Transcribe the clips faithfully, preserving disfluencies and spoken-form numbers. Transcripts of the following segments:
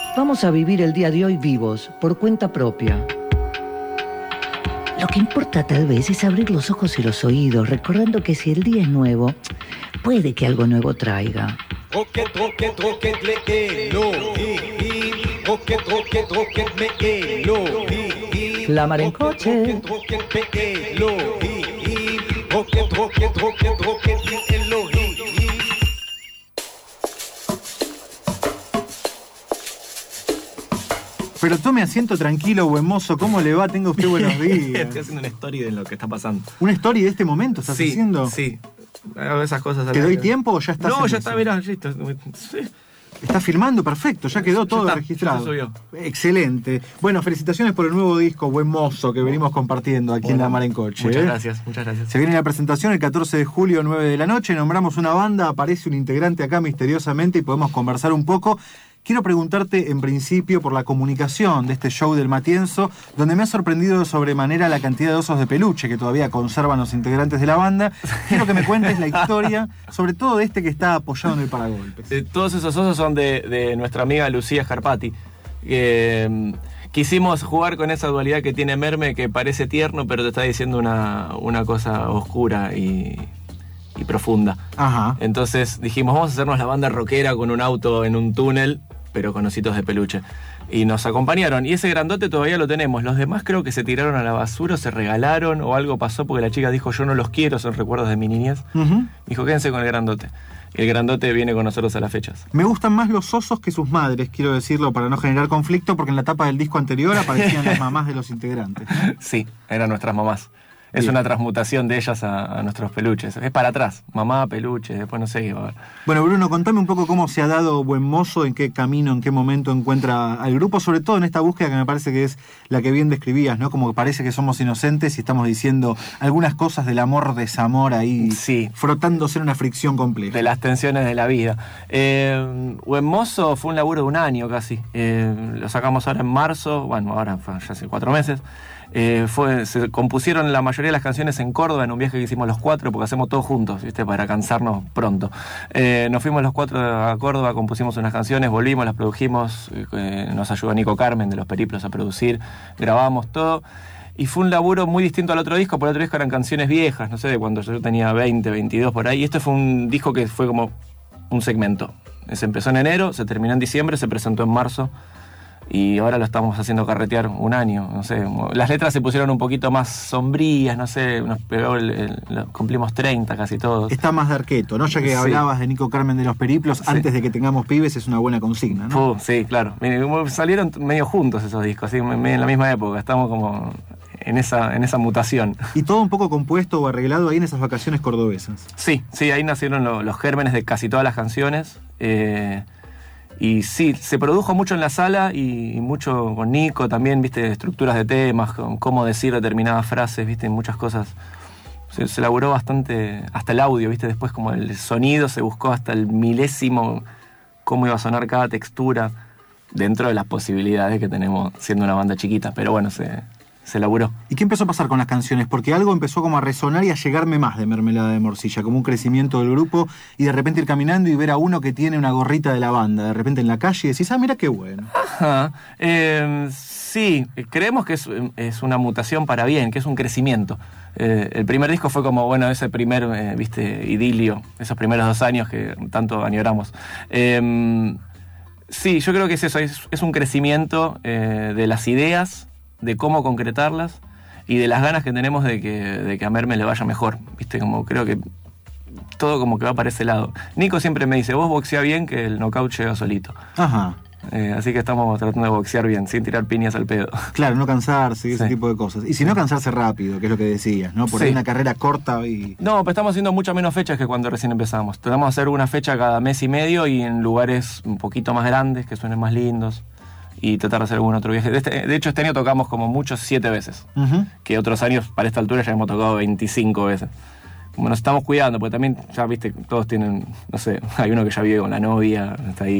Vamos a vivir el día de hoy vivos, por cuenta propia. Lo que importa tal vez es abrir los ojos y los oídos, recordando que si el día es nuevo, puede que algo nuevo traiga. La Mar en Coche. Pero tome asiento tranquilo, buen mozo. ¿Cómo le va? Tenga usted buenos días. Estoy haciendo una story de lo que está pasando. ¿Una story de este momento estás sí, haciendo? Sí, hago esas cosas. ¿Te doy tiempo o ya estás? No, ya eso? está, mirá, listo. Sí. Está filmando, perfecto, ya quedó todo ya está, registrado. ya se subió. Excelente. Bueno, felicitaciones por el nuevo disco, buen mozo, que venimos compartiendo aquí bueno, en La Mar en Coche. Muchas ¿eh? gracias, muchas gracias. Se viene la presentación el catorce de julio, nueve de la noche, nombramos una banda, aparece un integrante acá misteriosamente y podemos conversar un poco. Quiero preguntarte en principio por la comunicación de este show del Matienzo, donde me ha sorprendido de sobremanera la cantidad de osos de peluche que todavía conservan los integrantes de la banda. Quiero que me cuentes la historia, sobre todo de este que está apoyado en el paragolpes. Eh, todos esos osos son de, de nuestra amiga Lucía Scarpati. Eh, quisimos jugar con esa dualidad que tiene Merme, que parece tierno, pero te está diciendo una, una cosa oscura y... y profunda. Ajá. Entonces dijimos, vamos a hacernos la banda rockera con un auto en un túnel, pero con ositos de peluche. Y nos acompañaron. Y ese grandote todavía lo tenemos. Los demás creo que se tiraron a la basura, o se regalaron, o algo pasó porque la chica dijo, yo no los quiero, son recuerdos de mi niñez. Uh-huh. Dijo, quédense con el grandote. Y el grandote viene con nosotros a las fechas. Me gustan más los osos que sus madres, quiero decirlo, para no generar conflicto, porque en la tapa del disco anterior aparecían las mamás de los integrantes. Sí, eran nuestras mamás. Es Bien. Una transmutación de ellas a, a nuestros peluches. Es para atrás, mamá, peluche, después no sé qué va a haber. Bueno, Bruno, contame un poco cómo se ha dado Buen Mozo, en qué camino, en qué momento encuentra al grupo, sobre todo en esta búsqueda que me parece que es la que bien describías, ¿no? Como que parece que somos inocentes y estamos diciendo algunas cosas del amor, desamor ahí, sí. frotándose en una fricción compleja. De las tensiones de la vida. Eh, Buen Mozo fue un laburo de un año casi. Eh, lo sacamos ahora en marzo, bueno, ahora fue ya hace cuatro meses. Eh, fue, se compusieron la mayoría de las canciones en Córdoba en un viaje que hicimos los cuatro, porque hacemos todos juntos, ¿viste? Para cansarnos pronto. Eh, nos fuimos los cuatro a Córdoba, compusimos unas canciones, volvimos, las produjimos, eh, nos ayudó Nico Carmen de Los Periplos a producir, grabamos todo. Y fue un laburo muy distinto al otro disco, por el otro disco eran canciones viejas, no sé, de cuando yo tenía veinte, veintidós por ahí. Y este fue un disco que fue como un segmento. Se empezó en enero, se terminó en diciembre, se presentó en marzo. Y ahora lo estamos haciendo carretear un año, no sé. Las letras se pusieron un poquito más sombrías, no sé, nos pegó el, el, el, cumplimos treinta casi todos. Está más de arqueto, ¿no? Ya que sí. hablabas de Nico Carmen de Los Periplos, sí. antes de que tengamos pibes es una buena consigna, ¿no? Puh, sí, claro. Salieron medio juntos esos discos, ¿sí? En la misma época, estamos como en esa, en esa mutación. ¿Y todo un poco compuesto o arreglado ahí en esas vacaciones cordobesas? Sí, sí, ahí nacieron los, los gérmenes de casi todas las canciones. Eh, Y sí, se produjo mucho en la sala y, y mucho con Nico también, viste, estructuras de temas, con cómo decir determinadas frases, viste, muchas cosas. Se, se elaboró bastante, hasta el audio, viste, después como el sonido se buscó hasta el milésimo cómo iba a sonar cada textura dentro de las posibilidades que tenemos siendo una banda chiquita, pero bueno, se... se elaboró. ¿Y qué empezó a pasar con las canciones? Porque algo empezó como a resonar y a llegarme más de Mermelada de Morcilla, como un crecimiento del grupo, y de repente ir caminando y ver a uno que tiene una gorrita de la banda, de repente en la calle, y decís, ah, mira qué bueno. Ajá. Eh, sí, creemos que es, es una mutación para bien, que es un crecimiento. Eh, el primer disco fue como, bueno, ese primer, eh, viste, idilio, esos primeros dos años que tanto añoramos. Eh, sí, yo creo que es eso, es, es un crecimiento eh, de las ideas, de cómo concretarlas y de las ganas que tenemos de que, de que a Merme le vaya mejor, viste, como creo que todo como que va para ese lado. Nico siempre me dice, vos boxea bien que el knockout llega solito. Ajá. Eh, así que estamos tratando de boxear bien, sin tirar piñas al pedo. Claro, no cansarse y ese sí. tipo de cosas. Y si no cansarse rápido, que es lo que decías, ¿no? Por sí. ahí una carrera corta y... No, pero estamos haciendo muchas menos fechas que cuando recién empezamos. Tratamos de hacer una fecha cada mes y medio y en lugares un poquito más grandes, que suenen más lindos. Y tratar de hacer algún otro viaje. De, este, de hecho, este año tocamos como muchos siete veces. Uh-huh. Que otros años, para esta altura, ya hemos tocado veinticinco veces. Como nos estamos cuidando, porque también, ya viste, todos tienen, no sé, hay uno que ya vive con la novia, está ahí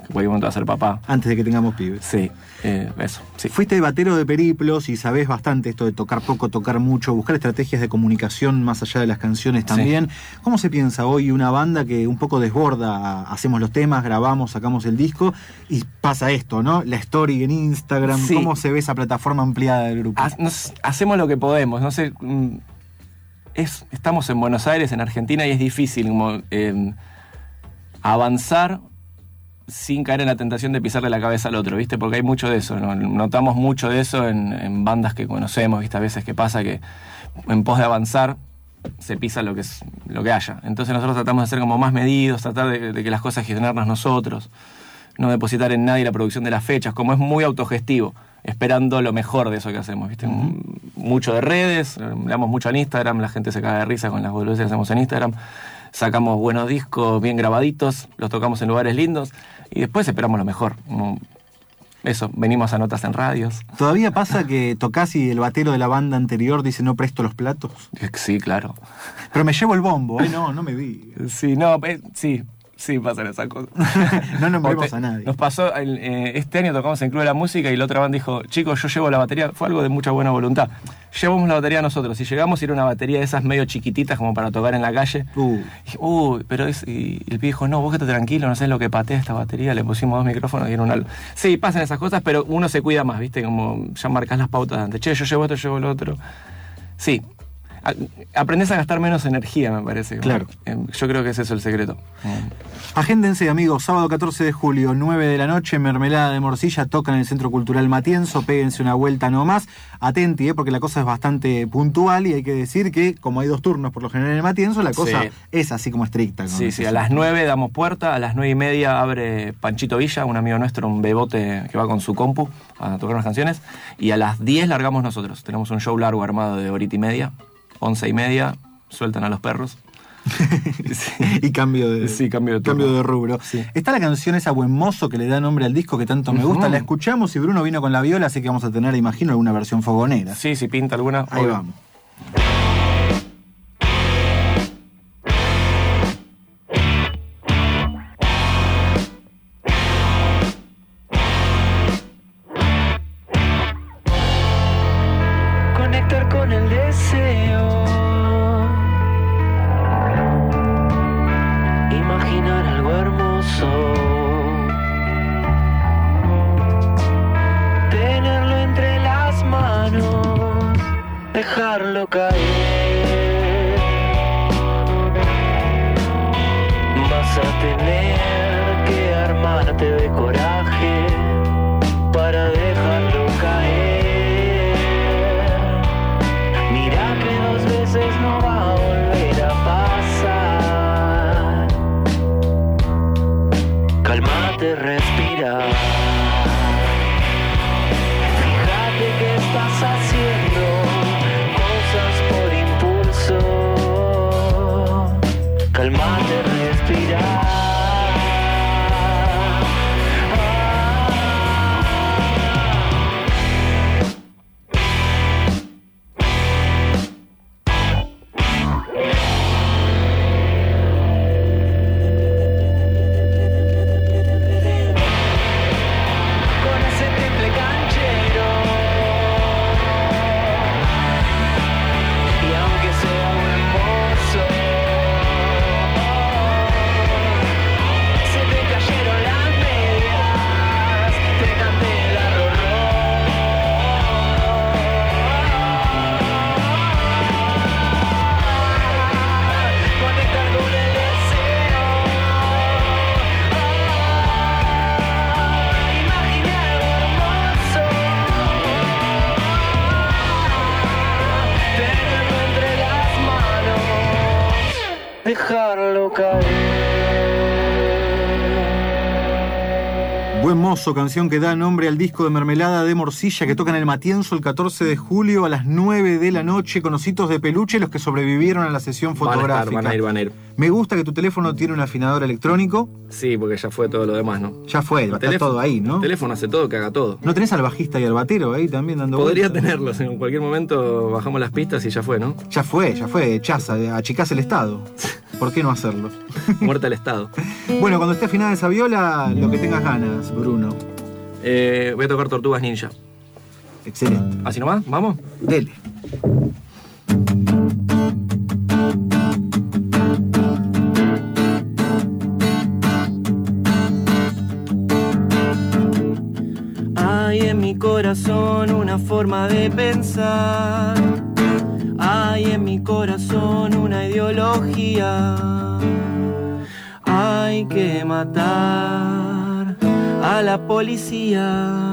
en cualquier momento va a ser papá. Antes de que tengamos pibes. Sí, eh, eso, sí. Fuiste batero de periplos y sabés bastante esto de tocar poco, tocar mucho, buscar estrategias de comunicación más allá de las canciones también. Sí. ¿Cómo se piensa hoy una banda que un poco desborda? Hacemos los temas, grabamos, sacamos el disco y pasa esto, ¿no? La story en Instagram. Sí. ¿Cómo se ve esa plataforma ampliada del grupo? Ha, nos, hacemos lo que podemos, no sé... Es, estamos en Buenos Aires, en Argentina, y es difícil como, eh, avanzar sin caer en la tentación de pisarle la cabeza al otro, ¿viste? Porque hay mucho de eso, ¿no? Notamos mucho de eso en, en bandas que conocemos, ¿viste? A veces que pasa que en pos de avanzar se pisa lo que, es, lo que haya. Entonces nosotros tratamos de ser como más medidos, tratar de, de que las cosas gestionarlas nosotros, no depositar en nadie la producción de las fechas, como es muy autogestivo, esperando lo mejor de eso que hacemos, ¿viste? Uh-huh. Mucho de redes, le damos mucho en Instagram, la gente se caga de risa con las boludeces que hacemos en Instagram, sacamos buenos discos bien grabaditos, los tocamos en lugares lindos y después esperamos lo mejor. Eso, venimos a notas en radios. ¿Todavía pasa que tocás y el batero de la banda anterior dice no presto los platos? Sí, claro. Pero me llevo el bombo, ¿eh? No, no me digas. Sí, no, eh, sí. Sí, pasan esas cosas. No nombremos a nadie. Nos pasó, el, eh, este año tocamos en Club de la Música y la otra banda dijo, chicos, yo llevo la batería. Fue algo de mucha buena voluntad. Llevamos la batería nosotros. Si llegamos, era una batería de esas medio chiquititas como para tocar en la calle. Uh, y, uh pero es... Y el pibe dijo, no, vos quédate tranquilo, no sé lo que patea esta batería. Le pusimos dos micrófonos y era un... Sí, pasan esas cosas, pero uno se cuida más, ¿viste? Como ya marcás las pautas de antes. Che, yo llevo esto, yo llevo lo otro. Sí. Aprendés a gastar menos energía, me parece. Claro. Yo creo que ese es el secreto. Agéndense, amigos, sábado catorce de julio, nueve de la noche, Mermelada de Morcilla, tocan en el Centro Cultural Matienzo, péguense una vuelta nomás. Atenti, ¿eh? Porque la cosa es bastante puntual y hay que decir que, como hay dos turnos por lo general en el Matienzo, la cosa sí. es así como estricta. Sí, sí, a las nueve damos puerta, a las nueve y media abre Panchito Villa, un amigo nuestro, un bebote que va con su compu a tocar unas canciones, y a las diez largamos nosotros. Tenemos un show largo armado de horita y media. Once y media, sueltan a los perros. Sí. Y cambio de, sí, cambio de, cambio de rubro. Sí. Está la canción esa Buen Mozo que le da nombre al disco que tanto me gusta. Uh-huh. La escuchamos y Bruno vino con la viola, así que vamos a tener, imagino, alguna versión fogonera. Sí, sí, pinta alguna. Ahí obvio. Vamos. Dejarlo caer, vas a tener que armarte de coraje para dejarlo caer. Mira que dos veces no va a volver a pasar. Cálmate, respira. Fíjate qué estás haciendo. Calmate, respira. Dejarlo caer. Buen Mozo, canción que da nombre al disco de Mermelada de Morcilla que toca en el Matienzo el catorce de julio a las nueve de la noche con ositos de peluche, los que sobrevivieron a la sesión fotográfica. Van a, estar, van a ir, van a ir. Me gusta que tu teléfono tiene un afinador electrónico. Sí, porque ya fue todo lo demás, ¿no? Ya fue, el está teléfono, todo ahí, ¿no? El teléfono hace todo, que haga todo. ¿No tenés al bajista y al batero ahí también dando Podría vueltas? tenerlos, en cualquier momento bajamos las pistas y ya fue, ¿no? Ya fue, ya fue, chaza, achicás el estado. ¿Por qué no hacerlo? Muerte al Estado. Bueno, cuando esté afinada esa viola, lo que tengas ganas, Bruno. Eh, voy a tocar Tortugas Ninja. Excelente. ¿Así nomás? ¿Vamos? Dele. Hay en mi corazón una forma de pensar. Hay en mi corazón una ideología. Hay que matar a la policía.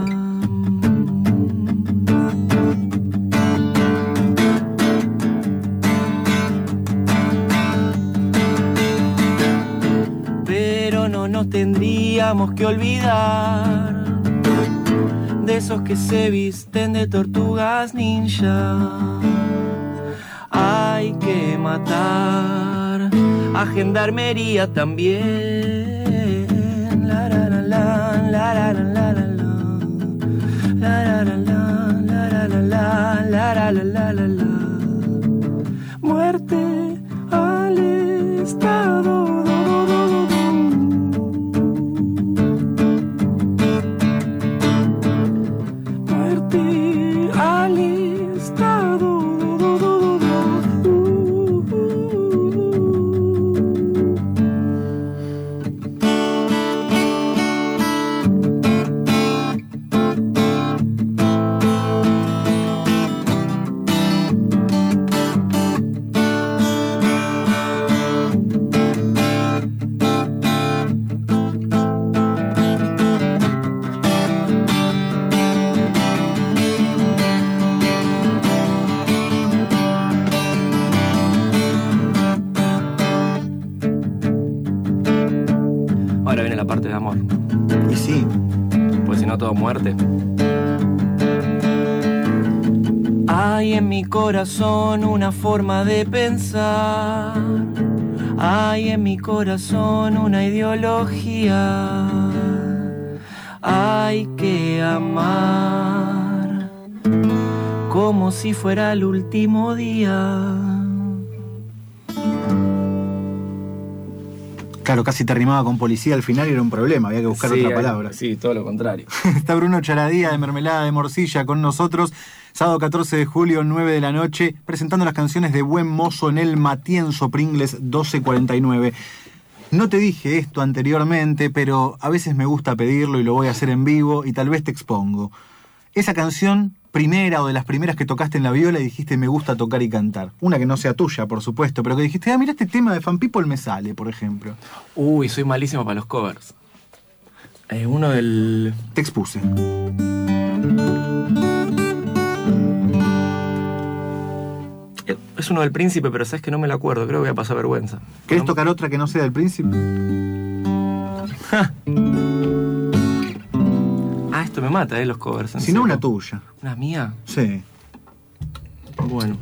Pero no nos tendríamos que olvidar de esos que se visten de tortugas ninja. Hay que matar a gendarmería también. La la la la la la la la la la la la la la la la la. Muerte al Estado. Muerte al Estado. Ahora viene la parte de amor. Y sí. Pues si no, todo muerte. Hay en mi corazón una forma de pensar. Hay en mi corazón una ideología. Hay que amar como si fuera el último día. Claro, casi te rimaba con policía al final y era un problema, había que buscar Sí, otra hay- palabra. Sí, todo lo contrario. Está Bruno Charadía de Mermelada de Morcilla con nosotros, sábado catorce de julio, nueve de la noche, presentando las canciones de Buen Mozo en el Matienzo Pringles doce cuarenta y nueve. No te dije esto anteriormente, pero a veces me gusta pedirlo y lo voy a hacer en vivo y tal vez te expongo. Esa canción, primera o de las primeras que tocaste en la viola y dijiste me gusta tocar y cantar. Una que no sea tuya, por supuesto, pero que dijiste, ah, mira este tema de Fan People me sale, por ejemplo. Uy, soy malísimo para los covers. Eh, uno del... Te expuse. eh, Es uno del Príncipe, pero sabes que no me lo acuerdo. Creo que voy a pasar vergüenza. ¿Querés No- tocar otra que no sea del Príncipe? Ah, esto me mata, eh, los covers. en Si no, serio. una tuya. ¿Una mía? Sí. Bueno.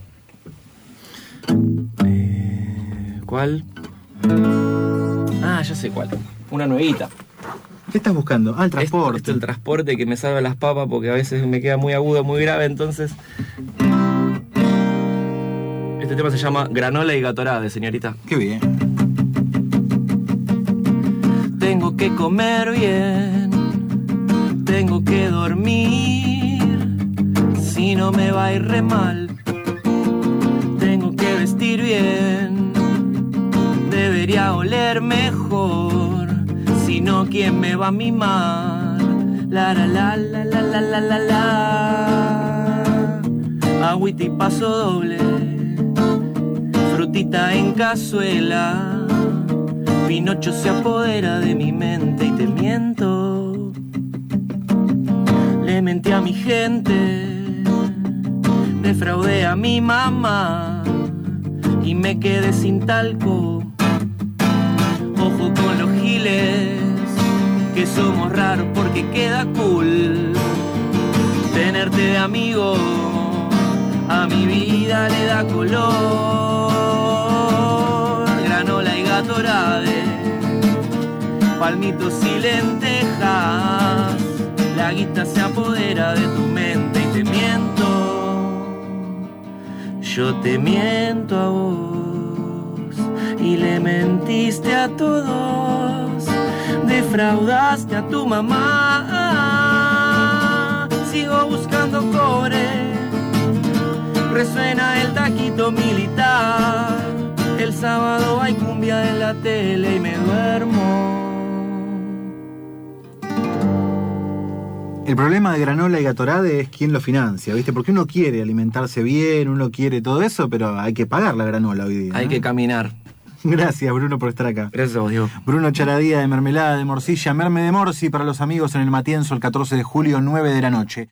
Eh, ¿Cuál? Ah, ya sé cuál. Una nuevita. ¿Qué estás buscando? Ah, el transporte. Esto, esto, el transporte que me salva las papas porque a veces me queda muy agudo, muy grave, entonces... Este tema se llama Granola y Gatorade, señorita. Qué bien. Tengo que comer bien, tengo que dormir, si no me va a ir re mal. Tengo que vestir bien, debería oler mejor, si no, ¿quién me va a mimar? La la la la la la la la la. Agüita y paso doble, frutita en cazuela. Pinocho se apodera de mi mente y te miento. Le mentí a mi gente, defraudé a mi mamá y me quedé sin talco. Ojo con los giles, que somos raros porque queda cool. Tenerte de amigo a mi vida le da color. Granola y Gatorade, palmitos y lentejas. La guita se apodera de tu mente y te miento. Yo te miento a vos y y le mentiste a todos, defraudaste a tu mamá. Sigo buscando cobre, resuena el taquito militar. El sábado hay cumbia en la tele y me duermo. El problema de Granola y Gatorade es quién lo financia, ¿viste? Porque uno quiere alimentarse bien, uno quiere todo eso, pero hay que pagar la granola hoy día, Hay ¿no? que caminar. Gracias, Bruno, por estar acá. Gracias a vos, Diego. Bruno Charadía de Mermelada de Morcilla, Merme de Morsi para los amigos en el Matienzo el catorce de julio, nueve de la noche.